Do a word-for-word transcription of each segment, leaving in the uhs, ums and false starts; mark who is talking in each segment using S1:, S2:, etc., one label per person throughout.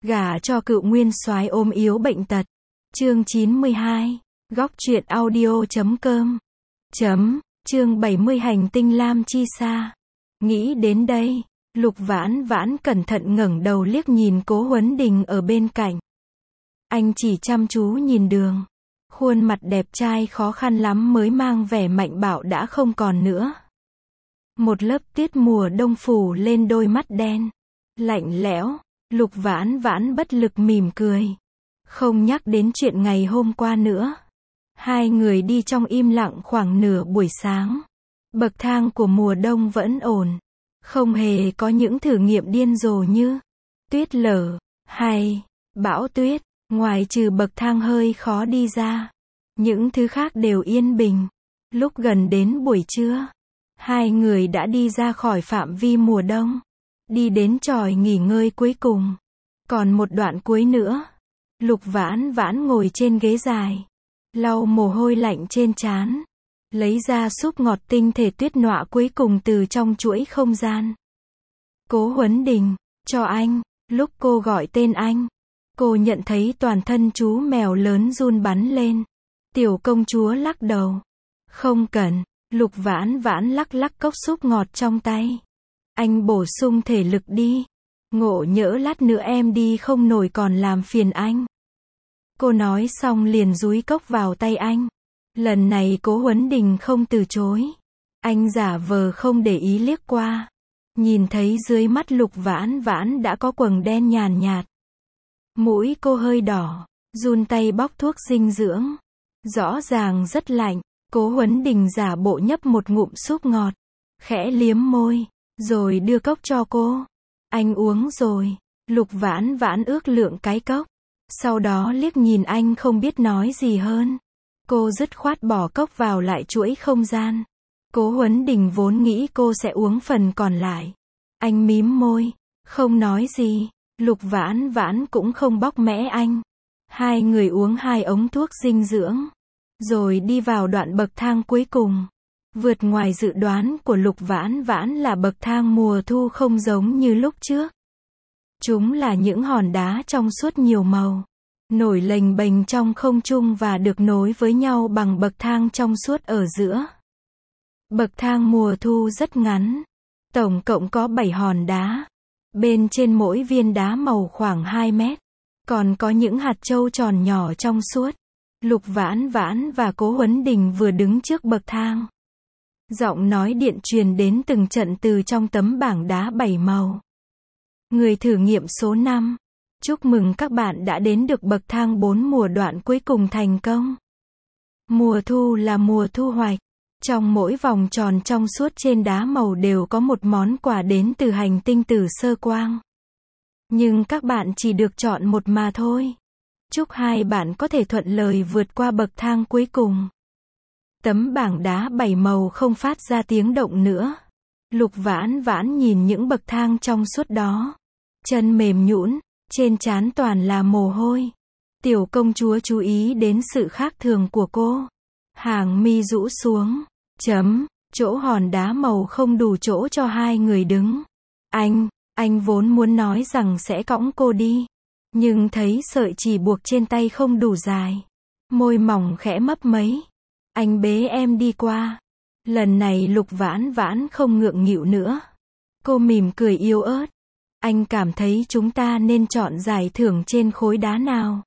S1: Gả cho cựu nguyên soái ốm yếu bệnh tật. Chương chín mươi hai. Góc truyện audio chấm com. Chấm. Chương bảy mươi Hành tinh Lam Chi Sa. Nghĩ đến đây, Lục Vãn Vãn cẩn thận ngẩng đầu liếc nhìn Cố Huấn Đình ở bên cạnh. Anh chỉ chăm chú nhìn đường. Khuôn mặt đẹp trai khó khăn lắm mới mang vẻ mạnh bạo đã không còn nữa. Một lớp tuyết mùa đông phủ lên đôi mắt đen, lạnh lẽo. Lục Vãn Vãn bất lực mỉm cười. Không nhắc đến chuyện ngày hôm qua nữa. Hai người đi trong im lặng khoảng nửa buổi sáng. Bậc thang của mùa đông vẫn ổn. Không hề có những thử nghiệm điên rồ như tuyết lở hay bão tuyết. Ngoài trừ bậc thang hơi khó đi ra, những thứ khác đều yên bình. Lúc gần đến buổi trưa, hai người đã đi ra khỏi phạm vi mùa đông, đi đến chòi nghỉ ngơi cuối cùng. Còn một đoạn cuối nữa. Lục Vãn Vãn ngồi trên ghế dài, lau mồ hôi lạnh trên trán, lấy ra súp ngọt tinh thể tuyết nọa cuối cùng từ trong chuỗi không gian. Cố Huấn Đình, cho anh. Lúc cô gọi tên anh, cô nhận thấy toàn thân chú mèo lớn run bắn lên. Tiểu công chúa lắc đầu. Không cần. Lục Vãn Vãn lắc lắc cốc súp ngọt trong tay. Anh bổ sung thể lực đi. Ngộ nhỡ lát nữa em đi không nổi còn làm phiền anh. Cô nói xong liền dúi cốc vào tay anh. Lần này Cố Huấn Đình không từ chối. Anh giả vờ không để ý liếc qua. Nhìn thấy dưới mắt Lục Vãn Vãn đã có quầng đen nhàn nhạt. Mũi cô hơi đỏ, run tay bóc thuốc dinh dưỡng. Rõ ràng rất lạnh. Cố Huấn Đình giả bộ nhấp một ngụm súp ngọt, khẽ liếm môi, rồi đưa cốc cho cô. Anh uống rồi. Lục Vãn Vãn ước lượng cái cốc, sau đó liếc nhìn anh không biết nói gì hơn. Cô dứt khoát bỏ cốc vào lại chuỗi không gian. Cố Huấn Đình vốn nghĩ cô sẽ uống phần còn lại. Anh mím môi, không nói gì. Lục Vãn Vãn cũng không bóc mẽ anh. Hai người uống hai ống thuốc dinh dưỡng, rồi đi vào đoạn bậc thang cuối cùng. Vượt ngoài dự đoán của Lục Vãn Vãn là bậc thang mùa thu không giống như lúc trước. Chúng là những hòn đá trong suốt nhiều màu, nổi lềnh bềnh trong không trung và được nối với nhau bằng bậc thang trong suốt ở giữa. Bậc thang mùa thu rất ngắn, tổng cộng có bảy hòn đá. Bên trên mỗi viên đá màu khoảng hai mét, còn có những hạt châu tròn nhỏ trong suốt. Lục Vãn Vãn và Cố Huấn Đình vừa đứng trước bậc thang. Giọng nói điện truyền đến từng trận từ trong tấm bảng đá bảy màu. Người thử nghiệm số năm. Chúc mừng các bạn đã đến được bậc thang bốn mùa đoạn cuối cùng thành công. Mùa thu là mùa thu hoạch. Trong mỗi vòng tròn trong suốt trên đá màu đều có một món quà đến từ hành tinh Tử Sơ Quang. Nhưng các bạn chỉ được chọn một mà thôi. Chúc hai bạn có thể thuận lợi vượt qua bậc thang cuối cùng. Tấm bảng đá bảy màu không phát ra tiếng động nữa. Lục Vãn Vãn nhìn những bậc thang trong suốt đó. Chân mềm nhũn, trên trán toàn là mồ hôi. Tiểu công chúa chú ý đến sự khác thường của cô. Hàng mi rũ xuống. Chấm. Chỗ hòn đá màu không đủ chỗ cho hai người đứng. Anh, anh vốn muốn nói rằng sẽ cõng cô đi. Nhưng thấy sợi chỉ buộc trên tay không đủ dài. Môi mỏng khẽ mấp mấy. Anh bế em đi qua. Lần này Lục Vãn Vãn không ngượng nghịu nữa. Cô mỉm cười yếu ớt. Anh cảm thấy chúng ta nên chọn giải thưởng trên khối đá nào?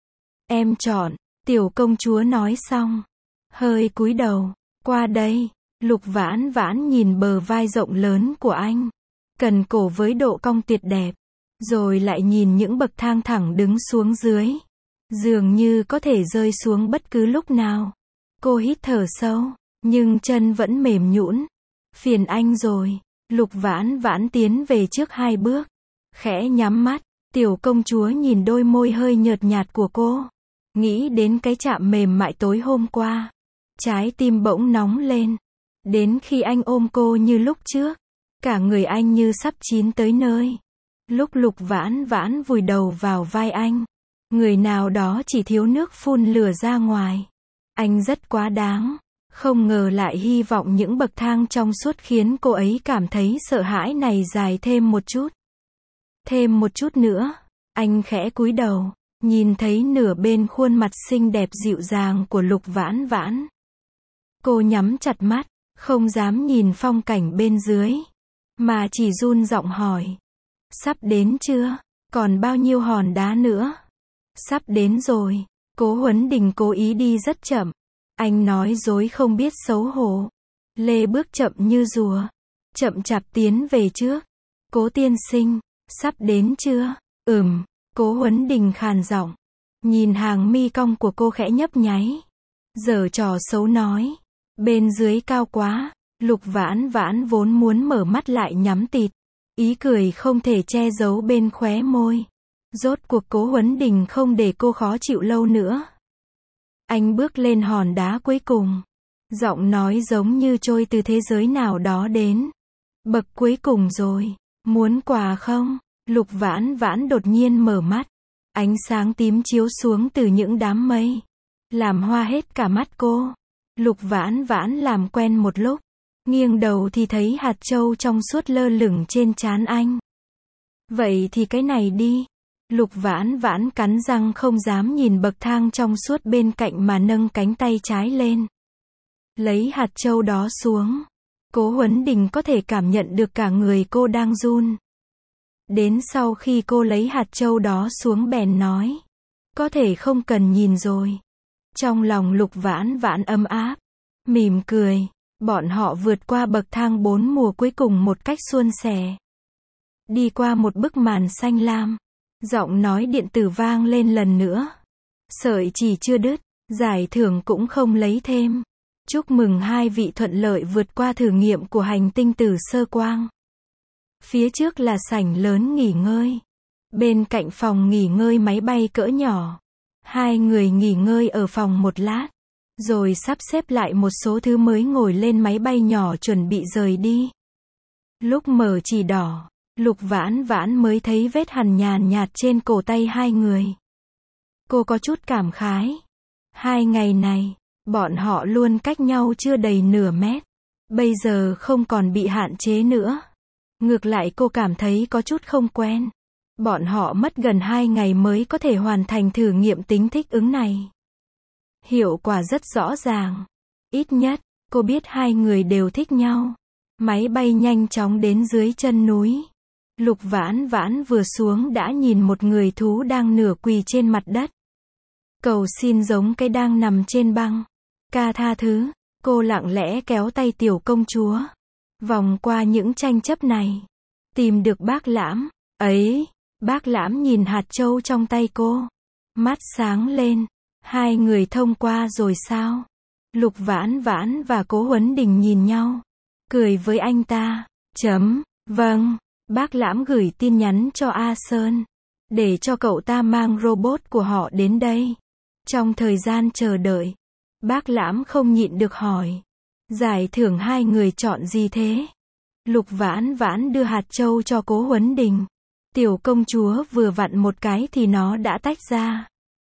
S1: Em chọn. Tiểu công chúa nói xong, hơi cúi đầu. Qua đây. Lục Vãn Vãn nhìn bờ vai rộng lớn của anh, cần cổ với độ cong tuyệt đẹp. Rồi lại nhìn những bậc thang thẳng đứng xuống dưới. Dường như có thể rơi xuống bất cứ lúc nào. Cô hít thở sâu, nhưng chân vẫn mềm nhũn. Phiền anh rồi. Lục Vãn Vãn tiến về trước hai bước, khẽ nhắm mắt. Tiểu công chúa nhìn đôi môi hơi nhợt nhạt của cô, nghĩ đến cái chạm mềm mại tối hôm qua. Trái tim bỗng nóng lên. Đến khi anh ôm cô như lúc trước, cả người anh như sắp chín tới nơi. Lúc Lục Vãn Vãn vùi đầu vào vai anh, người nào đó chỉ thiếu nước phun lửa ra ngoài. Anh rất quá đáng. Không ngờ lại hy vọng những bậc thang trong suốt khiến cô ấy cảm thấy sợ hãi này dài thêm một chút. Thêm một chút nữa. Anh khẽ cúi đầu, nhìn thấy nửa bên khuôn mặt xinh đẹp dịu dàng của Lục Vãn Vãn. Cô nhắm chặt mắt, không dám nhìn phong cảnh bên dưới, mà chỉ run giọng hỏi. Sắp đến chưa? Còn bao nhiêu hòn đá nữa? Sắp đến rồi. Cố Huấn Đình cố ý đi rất chậm. Anh nói dối không biết xấu hổ. Lê bước chậm như rùa, chậm chạp tiến về trước. Cố tiên sinh, sắp đến chưa? Ừm, Cố Huấn Đình khàn giọng. Nhìn hàng mi cong của cô khẽ nhấp nháy. Giở trò xấu nói. Bên dưới cao quá. Lục Vãn Vãn vốn muốn mở mắt lại nhắm tịt. Ý cười không thể che giấu bên khóe môi. Rốt cuộc Cố Huấn Đình không để cô khó chịu lâu nữa. Anh bước lên hòn đá cuối cùng. Giọng nói giống như trôi từ thế giới nào đó đến. Bậc cuối cùng rồi. Muốn quà không? Lục Vãn Vãn đột nhiên mở mắt. Ánh sáng tím chiếu xuống từ những đám mây. Làm hoa hết cả mắt cô. Lục Vãn Vãn làm quen một lúc. Nghiêng đầu thì thấy hạt châu trong suốt lơ lửng trên trán anh. Vậy thì cái này đi. Lục Vãn Vãn cắn răng không dám nhìn bậc thang trong suốt bên cạnh mà nâng cánh tay trái lên. Lấy hạt châu đó xuống. Cố Huấn Đình có thể cảm nhận được cả người cô đang run. Đến sau khi cô lấy hạt châu đó xuống bèn nói. Có thể không cần nhìn rồi. Trong lòng Lục Vãn Vãn ấm áp. Mỉm cười. Bọn họ vượt qua bậc thang bốn mùa cuối cùng một cách suôn sẻ. Đi qua một bức màn xanh lam. Giọng nói điện tử vang lên lần nữa. Sợi chỉ chưa đứt. Giải thưởng cũng không lấy thêm. Chúc mừng hai vị thuận lợi vượt qua thử nghiệm của hành tinh Tử Sơ Quang. Phía trước là sảnh lớn nghỉ ngơi. Bên cạnh phòng nghỉ ngơi máy bay cỡ nhỏ. Hai người nghỉ ngơi ở phòng một lát. Rồi sắp xếp lại một số thứ mới ngồi lên máy bay nhỏ chuẩn bị rời đi. Lúc mở chỉ đỏ, Lục Vãn Vãn mới thấy vết hằn nhàn nhạt trên cổ tay hai người. Cô có chút cảm khái. Hai ngày này, bọn họ luôn cách nhau chưa đầy nửa mét. Bây giờ không còn bị hạn chế nữa. Ngược lại cô cảm thấy có chút không quen. Bọn họ mất gần hai ngày mới có thể hoàn thành thử nghiệm tính thích ứng này. Hiệu quả rất rõ ràng. Ít nhất, cô biết hai người đều thích nhau. Máy bay nhanh chóng đến dưới chân núi. Lục Vãn Vãn vừa xuống đã nhìn một người thú đang nửa quỳ trên mặt đất. Cầu xin giống cái đang nằm trên băng. Ca tha thứ. Cô lặng lẽ kéo tay tiểu công chúa. Vòng qua những tranh chấp này. Tìm được Bác Lãm. Ấy, Bác Lãm nhìn hạt châu trong tay cô. Mắt sáng lên. Hai người thông qua rồi sao? Lục Vãn Vãn và Cố Huấn Đình nhìn nhau. Cười với anh ta. Chấm. Vâng. Bác Lãm gửi tin nhắn cho A Sơn. Để cho cậu ta mang robot của họ đến đây. Trong thời gian chờ đợi. Bác Lãm không nhịn được hỏi. Giải thưởng hai người chọn gì thế? Lục Vãn Vãn đưa hạt châu cho Cố Huấn Đình. Tiểu công chúa vừa vặn một cái thì nó đã tách ra.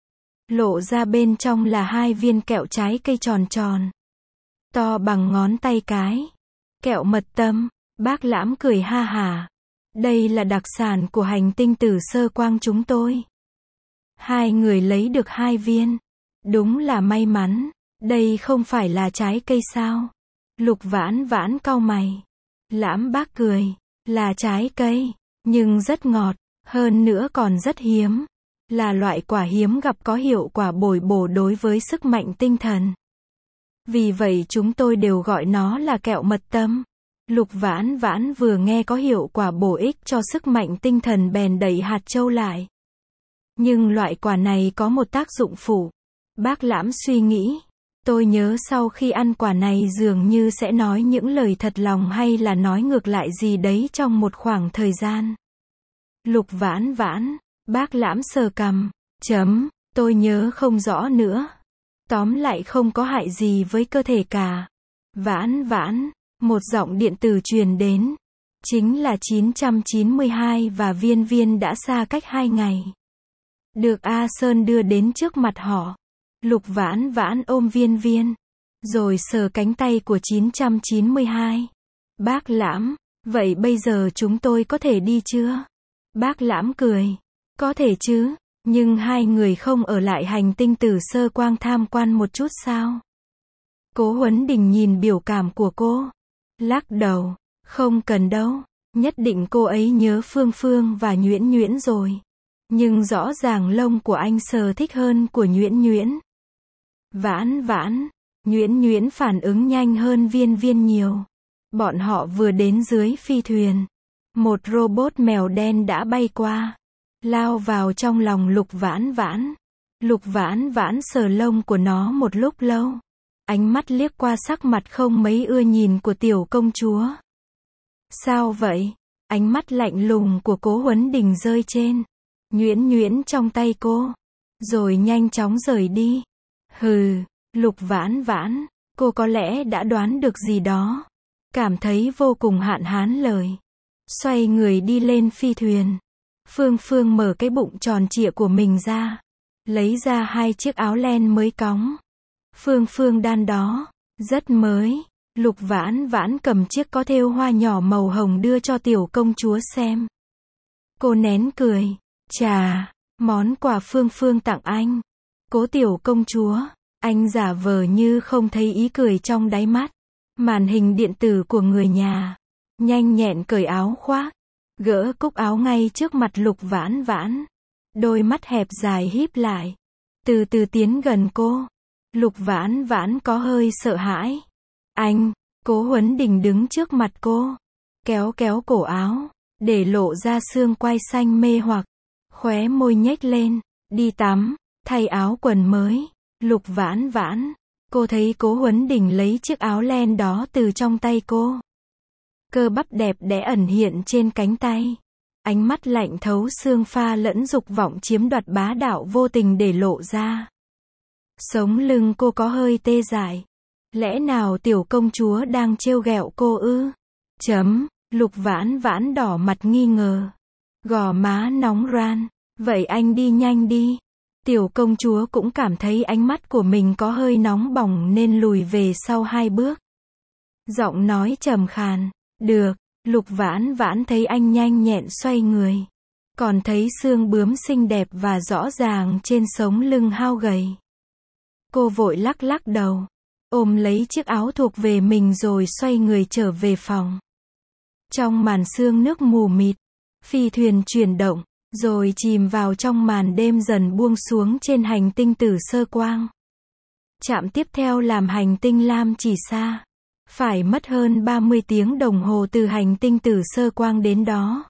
S1: Lộ ra bên trong là hai viên kẹo trái cây tròn tròn. To bằng ngón tay cái. Kẹo mật tâm. Bác Lãm cười ha hả. Đây là đặc sản của hành tinh Tử Sơ Quang chúng tôi. Hai người lấy được hai viên. Đúng là may mắn. Đây không phải là trái cây sao? Lục Vãn Vãn cau mày. Lãm bác cười. Là trái cây. Nhưng rất ngọt. Hơn nữa còn rất hiếm. Là loại quả hiếm gặp có hiệu quả bồi bổ đối với sức mạnh tinh thần. Vì vậy chúng tôi đều gọi nó là kẹo mật tâm. Lục Vãn Vãn vừa nghe có hiệu quả bổ ích cho sức mạnh tinh thần bèn đẩy hạt châu lại. Nhưng loại quả này có một tác dụng phụ. Bác Lãm suy nghĩ. Tôi nhớ sau khi ăn quả này dường như sẽ nói những lời thật lòng hay là nói ngược lại gì đấy trong một khoảng thời gian. Lục Vãn Vãn. Bác Lãm sờ cằm. Chấm. Tôi nhớ không rõ nữa. Tóm lại không có hại gì với cơ thể cả. Vãn Vãn. Một giọng điện tử truyền đến. Chính là chín trăm chín mươi hai và Viên Viên đã xa cách hai ngày. Được A Sơn đưa đến trước mặt họ. Lục Vãn Vãn ôm Viên Viên. Rồi sờ cánh tay của chín trăm chín mươi hai. Bác Lãm. Vậy bây giờ chúng tôi có thể đi chưa? Bác Lãm cười. Có thể chứ, nhưng hai người không ở lại hành tinh Tử Sơ Quang tham quan một chút sao? Cố Huấn Đình nhìn biểu cảm của cô, lắc đầu, không cần đâu, nhất định cô ấy nhớ Phương Phương và Nhuyễn Nhuyễn rồi. Nhưng rõ ràng lông của anh sờ thích hơn của Nhuyễn Nhuyễn. Vãn vãn, Nhuyễn Nhuyễn phản ứng nhanh hơn Viên Viên nhiều. Bọn họ vừa đến dưới phi thuyền. Một robot mèo đen đã bay qua, lao vào trong lòng Lục Vãn Vãn. Lục Vãn Vãn sờ lông của nó một lúc lâu. Ánh mắt liếc qua sắc mặt không mấy ưa nhìn của tiểu công chúa. Sao vậy? Ánh mắt lạnh lùng của Cố Huấn Đình rơi trên Nhuyễn Nhuyễn trong tay cô, rồi nhanh chóng rời đi. Hừ, Lục Vãn Vãn, cô có lẽ đã đoán được gì đó. Cảm thấy vô cùng hạn hán lời. Xoay người đi lên phi thuyền. Phương Phương mở cái bụng tròn trịa của mình ra. Lấy ra hai chiếc áo len mới cóng. Phương Phương đan đó, rất mới. Lục Vãn Vãn cầm chiếc có thêu hoa nhỏ màu hồng đưa cho tiểu công chúa xem. Cô nén cười. Chà, món quà Phương Phương tặng anh. Cố tiểu công chúa, anh giả vờ như không thấy ý cười trong đáy mắt. Màn hình điện tử của người nhà. Nhanh nhẹn cởi áo khoác. Gỡ cúc áo ngay trước mặt Lục Vãn Vãn. Đôi mắt hẹp dài híp lại. Từ từ tiến gần cô. Lục Vãn Vãn có hơi sợ hãi. Anh, Cố Huấn Đình đứng trước mặt cô. Kéo kéo cổ áo. Để lộ ra xương quai xanh mê hoặc. Khóe môi nhếch lên. Đi tắm, thay áo quần mới. Lục Vãn Vãn. Cô thấy Cố Huấn Đình lấy chiếc áo len đó từ trong tay cô. Cơ bắp đẹp đẽ ẩn hiện trên cánh tay. Ánh mắt lạnh thấu xương pha lẫn dục vọng chiếm đoạt bá đạo vô tình để lộ ra. Sống lưng cô có hơi tê dại. Lẽ nào tiểu công chúa đang trêu ghẹo cô ư? Chấm, Lục Vãn Vãn đỏ mặt nghi ngờ. Gò má nóng ran. Vậy anh đi nhanh đi. Tiểu công chúa cũng cảm thấy ánh mắt của mình có hơi nóng bỏng nên lùi về sau hai bước. Giọng nói trầm khàn. Được, Lục Vãn Vãn thấy anh nhanh nhẹn xoay người. Còn thấy xương bướm xinh đẹp và rõ ràng trên sống lưng hao gầy. Cô vội lắc lắc đầu. Ôm lấy chiếc áo thuộc về mình rồi xoay người trở về phòng. Trong màn sương nước mù mịt, phi thuyền chuyển động, rồi chìm vào trong màn đêm dần buông xuống trên hành tinh Tử Sơ Quang. Trạm tiếp theo làm hành tinh Lam Chỉ Sa. Phải mất hơn ba mươi tiếng đồng hồ từ hành tinh Tử Sơ Quang đến đó.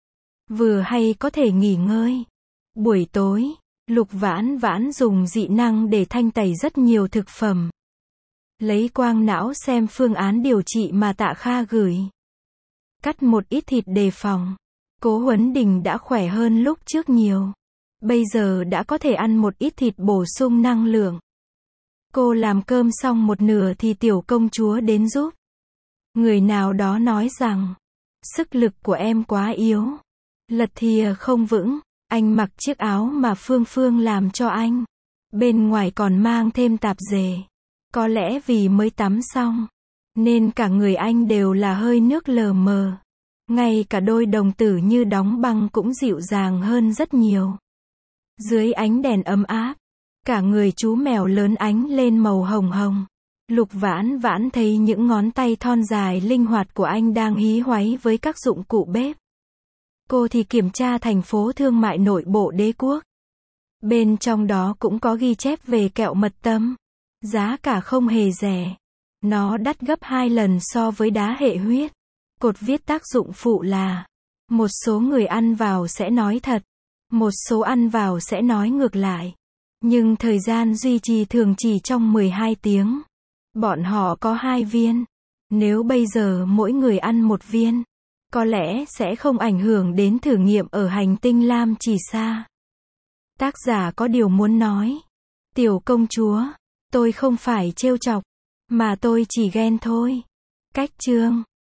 S1: Vừa hay có thể nghỉ ngơi. Buổi tối, Lục Vãn Vãn dùng dị năng để thanh tẩy rất nhiều thực phẩm. Lấy quang não xem phương án điều trị mà Tạ Kha gửi. Cắt một ít thịt đề phòng. Cố Huấn Đình đã khỏe hơn lúc trước nhiều. Bây giờ đã có thể ăn một ít thịt bổ sung năng lượng. Cô làm cơm xong một nửa thì tiểu công chúa đến giúp. Người nào đó nói rằng, sức lực của em quá yếu. Lật thìa không vững. Anh mặc chiếc áo mà Phương Phương làm cho anh. Bên ngoài còn mang thêm tạp dề. Có lẽ vì mới tắm xong, nên cả người anh đều là hơi nước lờ mờ. Ngay cả đôi đồng tử như đóng băng cũng dịu dàng hơn rất nhiều. Dưới ánh đèn ấm áp, cả người chú mèo lớn ánh lên màu hồng hồng. Lục Vãn Vãn thấy những ngón tay thon dài linh hoạt của anh đang hí hoáy với các dụng cụ bếp. Cô thì kiểm tra thành phố thương mại nội bộ đế quốc. Bên trong đó cũng có ghi chép về kẹo mật tâm. Giá cả không hề rẻ. Nó đắt gấp hai lần so với đá hệ huyết. Cột viết tác dụng phụ là: một số người ăn vào sẽ nói thật, một số ăn vào sẽ nói ngược lại. Nhưng thời gian duy trì thường chỉ trong mười hai tiếng. Bọn họ có hai viên. Nếu bây giờ mỗi người ăn một viên, có lẽ sẽ không ảnh hưởng đến thử nghiệm ở hành tinh Lam Chỉ Sa. Tác giả có điều muốn nói. Tiểu công chúa, tôi không phải trêu chọc, mà tôi chỉ ghen thôi. Cách chương